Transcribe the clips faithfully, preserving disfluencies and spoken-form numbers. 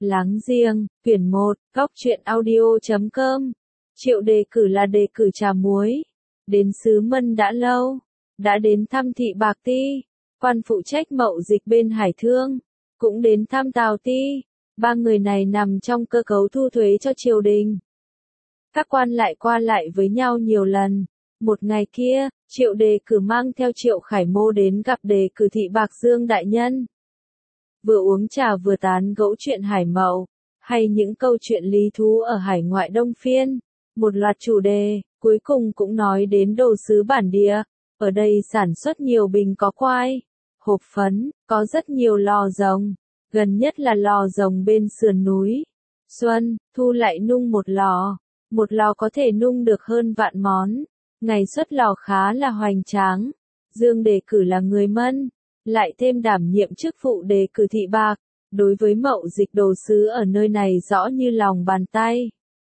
Láng giềng, quyển một, góc truyện audio chấm com. Triệu đề cử là đề cử trà muối. Đến xứ Mân đã lâu, đã đến thăm Thị Bạc Ti, quan phụ trách mậu dịch bên Hải Thương, cũng đến thăm Tào Ti. Ba người này nằm trong cơ cấu thu thuế cho triều đình. Các quan lại qua lại với nhau nhiều lần. Một ngày kia, Triệu đề cử mang theo Triệu Khải Mô đến gặp đề cử Thị Bạc Dương đại nhân. Vừa uống trà vừa tán gẫu chuyện hải mậu, hay những câu chuyện lý thú ở hải ngoại Đông Phiên. Một loạt chủ đề, cuối cùng cũng nói đến đồ sứ bản địa. Ở đây sản xuất nhiều bình có quai, hộp phấn, có rất nhiều lò rồng. Gần nhất là lò rồng bên sườn núi. Xuân, thu lại nung một lò. Một lò có thể nung được hơn vạn món. Ngày xuất lò khá là hoành tráng. Dương đề cử là người Mân, lại thêm đảm nhiệm chức vụ đề cử Thị Bạc. Đối với mậu dịch đồ sứ ở nơi này rõ như lòng bàn tay.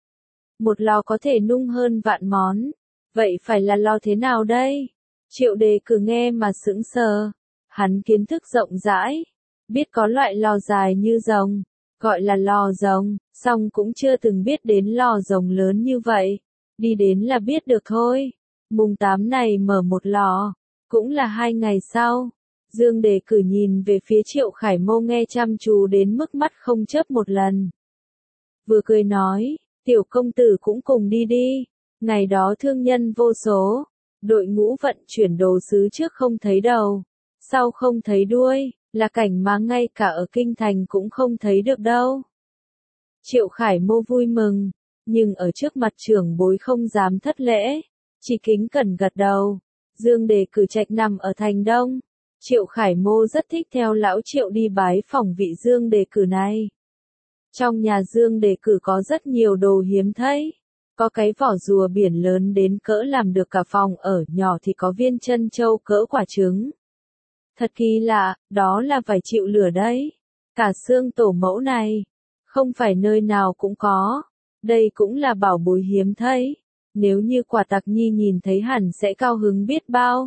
Một lò có thể nung hơn vạn món. Vậy phải là lò thế nào đây? Triệu đề cử nghe mà sững sờ. Hắn kiến thức rộng rãi. Biết có loại lò dài như rồng, gọi là lò rồng, song cũng chưa từng biết đến lò rồng lớn như vậy. Đi đến là biết được thôi. Mùng tám này mở một lò, cũng là hai ngày sau. Dương đề cử nhìn về phía Triệu Khải Mô nghe chăm chú đến mức mắt không chớp một lần. Vừa cười nói, tiểu công tử cũng cùng đi đi. Ngày đó thương nhân vô số, đội ngũ vận chuyển đồ sứ trước không thấy đầu, sau không thấy đuôi, là cảnh mà ngay cả ở kinh thành cũng không thấy được đâu. Triệu Khải Mô vui mừng, nhưng ở trước mặt trưởng bối không dám thất lễ, chỉ kính cẩn gật đầu. Dương đề cử trạch nằm ở thành Đông. Triệu Khải Mô rất thích theo lão Triệu đi bái phỏng vị Dương đề cử này. Trong nhà Dương đề cử có rất nhiều đồ hiếm thấy. Có cái vỏ rùa biển lớn đến cỡ làm được cả phòng ở, nhỏ thì có viên chân châu cỡ quả trứng. Thật kỳ lạ, đó là phải chịu lửa đấy. Cả xương tổ mẫu này, không phải nơi nào cũng có. Đây cũng là bảo bối hiếm thấy. Nếu như Quả Tặc Nhi nhìn thấy hẳn sẽ cao hứng biết bao.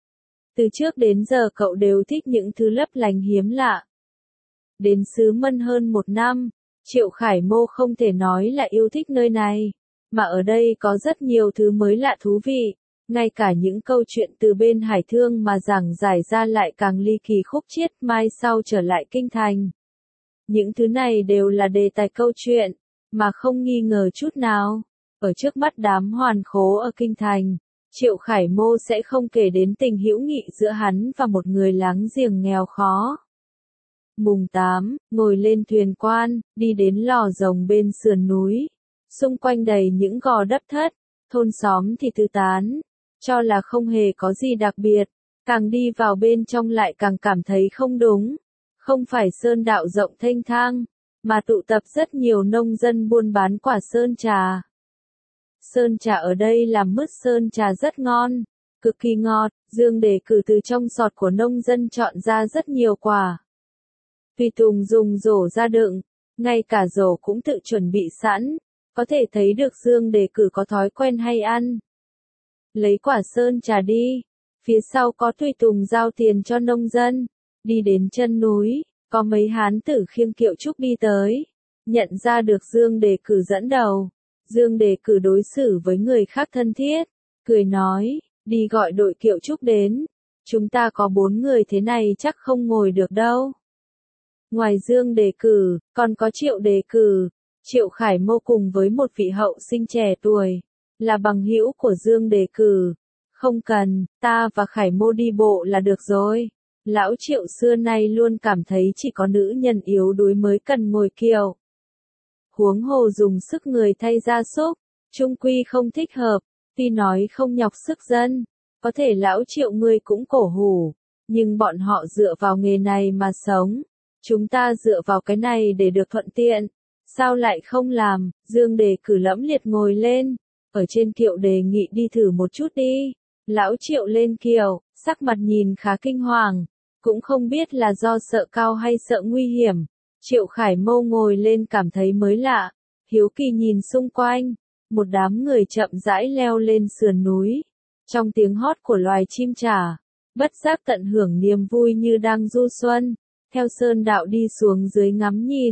Từ trước đến giờ cậu đều thích những thứ lấp lánh hiếm lạ. Đến xứ Mân hơn một năm, Triệu Khải Mô không thể nói là yêu thích nơi này, mà ở đây có rất nhiều thứ mới lạ thú vị. Ngay cả những câu chuyện từ bên Hải Thương mà giảng giải ra lại càng ly kỳ khúc chiết mai sau trở lại kinh thành. Những thứ này đều là đề tài câu chuyện, mà không nghi ngờ chút nào. Ở trước mắt đám hoàn khố ở kinh thành, Triệu Khải Mô sẽ không kể đến tình hữu nghị giữa hắn và một người láng giềng nghèo khó. Mùng tám, ngồi lên thuyền quan, đi đến lò rồng bên sườn núi. Xung quanh đầy những gò đất thất, thôn xóm thì tứ tán, cho là không hề có gì đặc biệt. Càng đi vào bên trong lại càng cảm thấy không đúng. Không phải sơn đạo rộng thênh thang, mà tụ tập rất nhiều nông dân buôn bán quả sơn trà. Sơn trà ở đây làm mứt sơn trà rất ngon, cực kỳ ngọt. Dương đề cử từ trong sọt của nông dân chọn ra rất nhiều quả. Tùy tùng dùng rổ ra đựng, ngay cả rổ cũng tự chuẩn bị sẵn, có thể thấy được Dương đề cử có thói quen hay ăn. Lấy quả sơn trà đi, phía sau có tùy tùng giao tiền cho nông dân. Đi đến chân núi, có mấy hán tử khiêng kiệu trúc đi tới, nhận ra được Dương đề cử dẫn đầu. Dương đề cử đối xử với người khác thân thiết, cười nói, đi gọi đội kiệu trúc đến. Chúng ta có bốn người thế này chắc không ngồi được đâu. Ngoài Dương đề cử, còn có Triệu đề cử. Triệu Khải Mô cùng với một vị hậu sinh trẻ tuổi, là bằng hữu của Dương đề cử. Không cần, ta và Khải Mô đi bộ là được rồi. Lão Triệu xưa nay luôn cảm thấy chỉ có nữ nhân yếu đuối mới cần ngồi kiệu. Huống hồ dùng sức người thay gia súc, chung quy không thích hợp. Tuy nói không nhọc sức dân, có thể lão Triệu ngươi cũng cổ hủ, nhưng bọn họ dựa vào nghề này mà sống. Chúng ta dựa vào cái này để được thuận tiện. Sao lại không làm? Dương đề cử lẫm liệt ngồi lên, ở trên kiệu đề nghị đi thử một chút đi. Lão Triệu lên kiệu, sắc mặt nhìn khá kinh hoàng, cũng không biết là do sợ cao hay sợ nguy hiểm. Triệu Khải Mô ngồi lên cảm thấy mới lạ, hiếu kỳ nhìn xung quanh, một đám người chậm rãi leo lên sườn núi. Trong tiếng hót của loài chim trả, bất giác tận hưởng niềm vui như đang du xuân. Theo sơn đạo đi xuống dưới ngắm nhìn,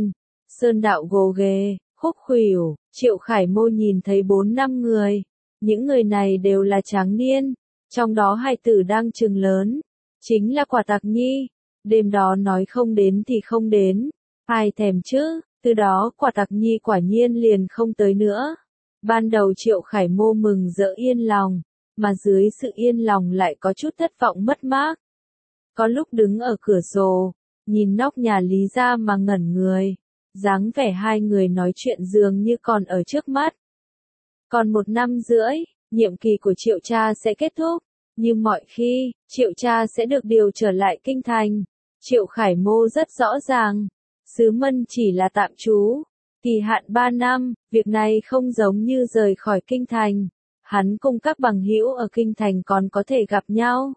sơn đạo gồ ghề, khúc khuỷu, Triệu Khải Mô nhìn thấy bốn năm người. Những người này đều là tráng niên, trong đó hai tử đang chừng lớn, chính là Quả Tặc Nhi. Đêm đó nói không đến thì không đến, ai thèm chứ, từ đó Quả Tặc Nhi quả nhiên liền không tới nữa. Ban đầu Triệu Khải Mô mừng rỡ yên lòng, mà dưới sự yên lòng lại có chút thất vọng mất mát. Có lúc đứng ở cửa sổ, nhìn nóc nhà Lý gia mà ngẩn người, dáng vẻ hai người nói chuyện dường như còn ở trước mắt. Còn một năm rưỡi, nhiệm kỳ của Triệu cha sẽ kết thúc, như mọi khi, Triệu cha sẽ được điều trở lại kinh thành. Triệu Khải Mô rất rõ ràng, Sứ Mân chỉ là tạm trú, kỳ hạn ba năm, việc này không giống như rời khỏi kinh thành. Hắn cùng các bằng hữu ở kinh thành còn có thể gặp nhau.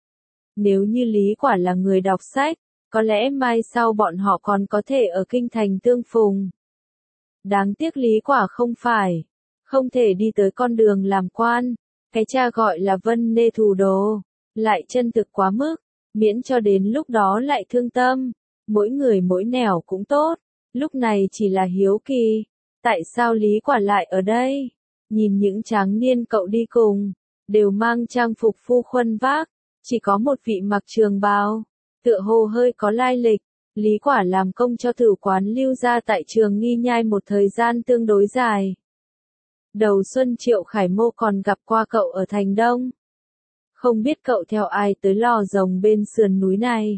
Nếu như Lý Quả là người đọc sách, có lẽ mai sau bọn họ còn có thể ở kinh thành tương phùng. Đáng tiếc Lý Quả không phải, không thể đi tới con đường làm quan, cái cha gọi là Vân Nê Thủ Đồ, lại chân thực quá mức, miễn cho đến lúc đó lại thương tâm. Mỗi người mỗi nẻo cũng tốt, lúc này chỉ là hiếu kỳ, tại sao Lý Quả lại ở đây? Nhìn những tráng niên cậu đi cùng, đều mang trang phục phu khuân vác, chỉ có một vị mặc trường bào, tựa hồ hơi có lai lịch. Lý Quả làm công cho thử quán Lưu gia tại Trường Nghi Nhai một thời gian tương đối dài. Đầu xuân Triệu Khải Mô còn gặp qua cậu ở thành Đông. Không biết cậu theo ai tới lò rồng bên sườn núi này.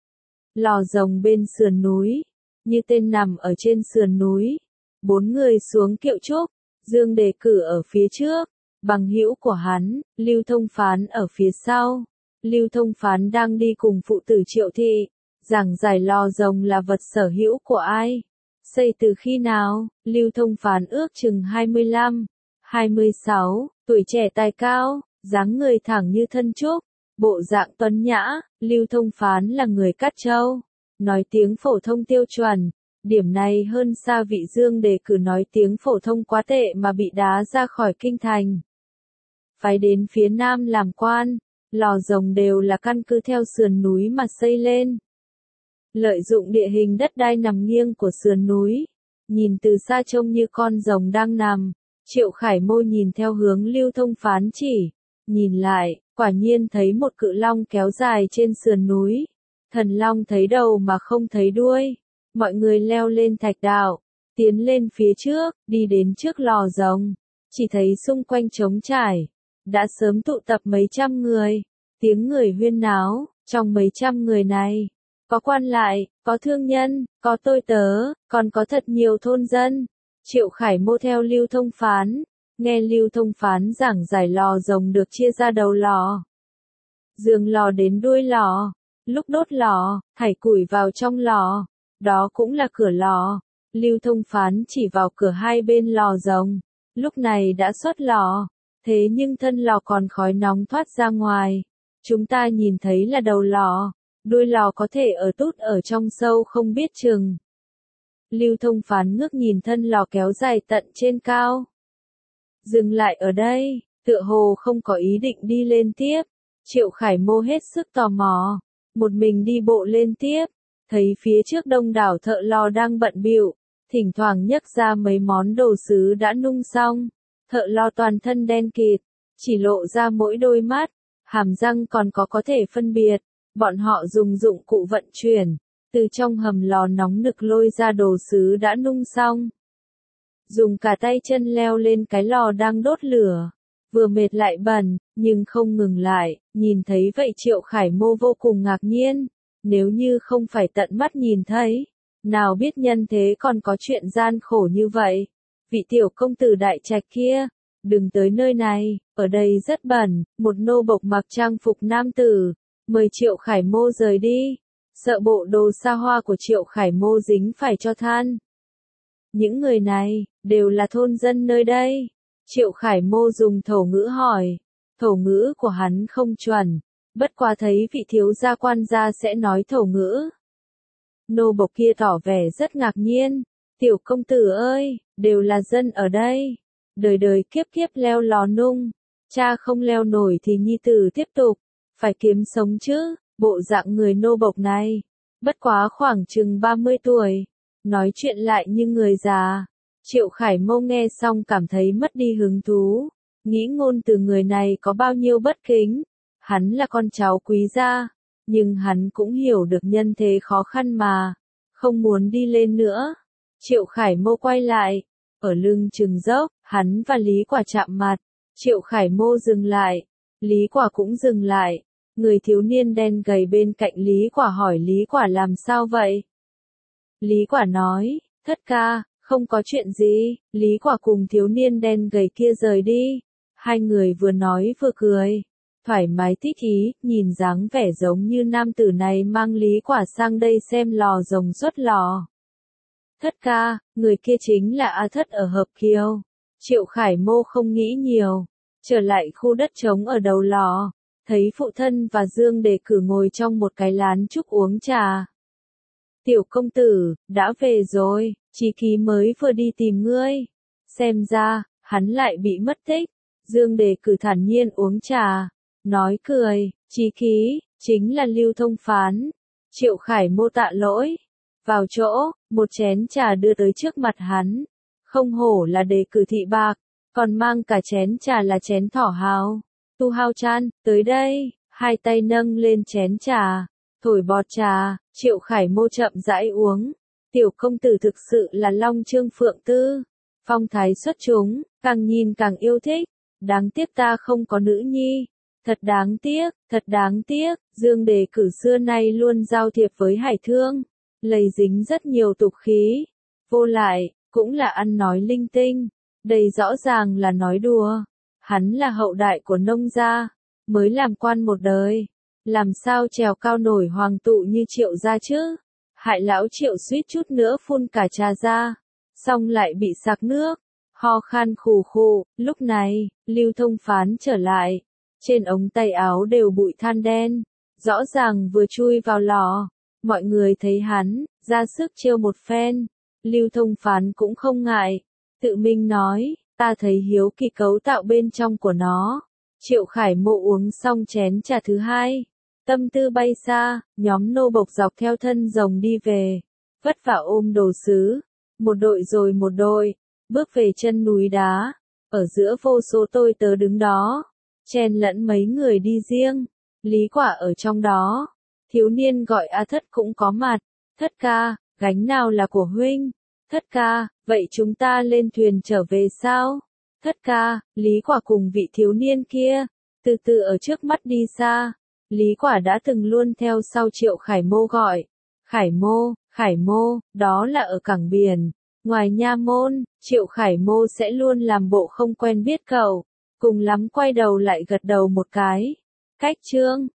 Lò rồng bên sườn núi, như tên nằm ở trên sườn núi. Bốn người xuống kiệu trúc, Dương Đề Cử ở phía trước, bằng hữu của hắn, Lưu Thông Phán ở phía sau. Lưu Thông Phán đang đi cùng phụ tử Triệu Thị, giảng giải lò rồng là vật sở hữu của ai, xây từ khi nào. Lưu Thông Phán ước chừng hai mươi lăm, hai mươi sáu, tuổi trẻ tài cao, dáng người thẳng như thân trúc, bộ dạng tuấn nhã. Lưu Thông Phán là người Cát Châu, nói tiếng phổ thông tiêu chuẩn, điểm này hơn xa vị Dương Đề Cử nói tiếng phổ thông quá tệ mà bị đá ra khỏi kinh thành. Phái đến phía nam làm quan, lò rồng đều là căn cứ theo sườn núi mà xây lên. Lợi dụng địa hình đất đai nằm nghiêng của sườn núi, nhìn từ xa trông như con rồng đang nằm. Triệu Khải Mô nhìn theo hướng Lưu Thông Phán chỉ, nhìn lại, quả nhiên thấy một cự long kéo dài trên sườn núi. Thần long thấy đầu mà không thấy đuôi. Mọi người leo lên thạch đạo, tiến lên phía trước, đi đến trước lò rồng, chỉ thấy xung quanh trống trải, đã sớm tụ tập mấy trăm người, tiếng người huyên náo. Trong mấy trăm người này, có quan lại, có thương nhân, có tôi tớ, còn có thật nhiều thôn dân. Triệu Khải Mô theo Lưu Thông Phán, nghe Lưu Thông Phán giảng giải lò rồng được chia ra đầu lò, giường lò đến đuôi lò. Lúc đốt lò, thảy củi vào trong lò, đó cũng là cửa lò. Lưu Thông Phán chỉ vào cửa hai bên lò rồng, lúc này đã xuất lò, thế nhưng thân lò còn khói nóng thoát ra ngoài. Chúng ta nhìn thấy là đầu lò, đuôi lò có thể ở tút ở trong sâu không biết chừng. Lưu Thông Phán ngước nhìn thân lò kéo dài tận trên cao. Dừng lại ở đây, tựa hồ không có ý định đi lên tiếp. Triệu Khải Mô hết sức tò mò, một mình đi bộ lên tiếp, thấy phía trước đông đảo thợ lò đang bận bịu, thỉnh thoảng nhấc ra mấy món đồ sứ đã nung xong. Thợ lò toàn thân đen kịt, chỉ lộ ra mỗi đôi mắt, hàm răng còn có có thể phân biệt. Bọn họ dùng dụng cụ vận chuyển, từ trong hầm lò nóng nực lôi ra đồ sứ đã nung xong. Dùng cả tay chân leo lên cái lò đang đốt lửa, vừa mệt lại bẩn, nhưng không ngừng lại. Nhìn thấy vậy Triệu Khải Mô vô cùng ngạc nhiên, nếu như không phải tận mắt nhìn thấy, nào biết nhân thế còn có chuyện gian khổ như vậy. Vị tiểu công tử đại trạch kia, đừng tới nơi này, ở đây rất bẩn. Một nô bộc mặc trang phục nam tử, mời Triệu Khải Mô rời đi, sợ bộ đồ xa hoa của Triệu Khải Mô dính phải cho than. Những người này, đều là thôn dân nơi đây. Triệu Khải Mô dùng thổ ngữ hỏi, thổ ngữ của hắn không chuẩn, bất quá thấy vị thiếu gia quan gia sẽ nói thổ ngữ. Nô bộc kia tỏ vẻ rất ngạc nhiên, tiểu công tử ơi, đều là dân ở đây, đời đời kiếp kiếp leo lò nung, cha không leo nổi thì nhi tử tiếp tục, phải kiếm sống chứ. Bộ dạng người nô bộc này, bất quá khoảng chừng ba mươi tuổi, nói chuyện lại như người già. Triệu Khải Mâu nghe xong cảm thấy mất đi hứng thú, nghĩ ngôn từ người này có bao nhiêu bất kính. Hắn là con cháu quý gia, nhưng hắn cũng hiểu được nhân thế khó khăn mà, không muốn đi lên nữa. Triệu Khải Mâu quay lại, ở lưng chừng dốc, hắn và Lý Quả chạm mặt. Triệu Khải Mâu dừng lại, Lý Quả cũng dừng lại. Người thiếu niên đen gầy bên cạnh Lý Quả hỏi Lý Quả làm sao vậy? Lý Quả nói, thất ca, không có chuyện gì. Lý Quả cùng thiếu niên đen gầy kia rời đi. Hai người vừa nói vừa cười, thoải mái thích ý, nhìn dáng vẻ giống như nam tử này mang Lý Quả sang đây xem lò rồng xuất lò. Thất ca, người kia chính là A Thất ở Hợp Kiều. Triệu Khải Mâu không nghĩ nhiều, trở lại khu đất trống ở đầu lò, thấy phụ thân và Dương Đề Cử ngồi trong một cái lán trúc uống trà. Tiểu công tử, đã về rồi, Chí Ký mới vừa đi tìm ngươi. Xem ra, hắn lại bị mất tích. Dương Đề Cử thản nhiên uống trà, nói cười, Chí Ký, chính là Lưu Thông Phán. Triệu Khải Mâu tạ lỗi. Vào chỗ, một chén trà đưa tới trước mặt hắn. Không hổ là Đề Cử thị bạc, còn mang cả chén trà là chén thỏ hào. Tu Hao Chan, tới đây, hai tay nâng lên chén trà, thổi bọt trà. Triệu Khải Mâu chậm rãi uống. Tiểu công tử thực sự là Long Trương Phượng Tư, phong thái xuất chúng, càng nhìn càng yêu thích. Đáng tiếc ta không có nữ nhi. Thật đáng tiếc, thật đáng tiếc. Dương Đề Cử xưa nay luôn giao thiệp với Hải Thương, lây dính rất nhiều tục khí. Vô lại, cũng là ăn nói linh tinh. Đây rõ ràng là nói đùa. Hắn là hậu đại của nông gia, mới làm quan một đời, làm sao trèo cao nổi hoàng tụ như Triệu gia chứ? Hại lão Triệu suýt chút nữa phun cả trà ra, xong lại bị sặc nước, ho khan khù khù. Lúc này, Lưu Thông Phán trở lại, trên ống tay áo đều bụi than đen, rõ ràng vừa chui vào lò. Mọi người thấy hắn, ra sức trêu một phen. Lưu Thông Phán cũng không ngại, tự mình nói, ta thấy hiếu kỳ cấu tạo bên trong của nó. Triệu Khải Mâu uống xong chén trà thứ hai, tâm tư bay xa, nhóm nô bộc dọc theo thân rồng đi về, vất vả ôm đồ sứ, một đội rồi một đội, bước về chân núi đá, ở giữa vô số tôi tớ đứng đó, chen lẫn mấy người đi riêng, Lý Quả ở trong đó. Thiếu niên gọi A Thất cũng có mặt. Thất ca, gánh nào là của huynh? Thất ca, vậy chúng ta lên thuyền trở về sao? Thất ca, Lý Quả cùng vị thiếu niên kia, từ từ ở trước mắt đi xa. Lý Quả đã từng luôn theo sau Triệu Khải Mâu gọi. Khải Mâu, Khải Mâu, đó là ở cảng biển, ngoài nha môn. Triệu Khải Mâu sẽ luôn làm bộ không quen biết cậu, cùng lắm quay đầu lại gật đầu một cái. Cách chương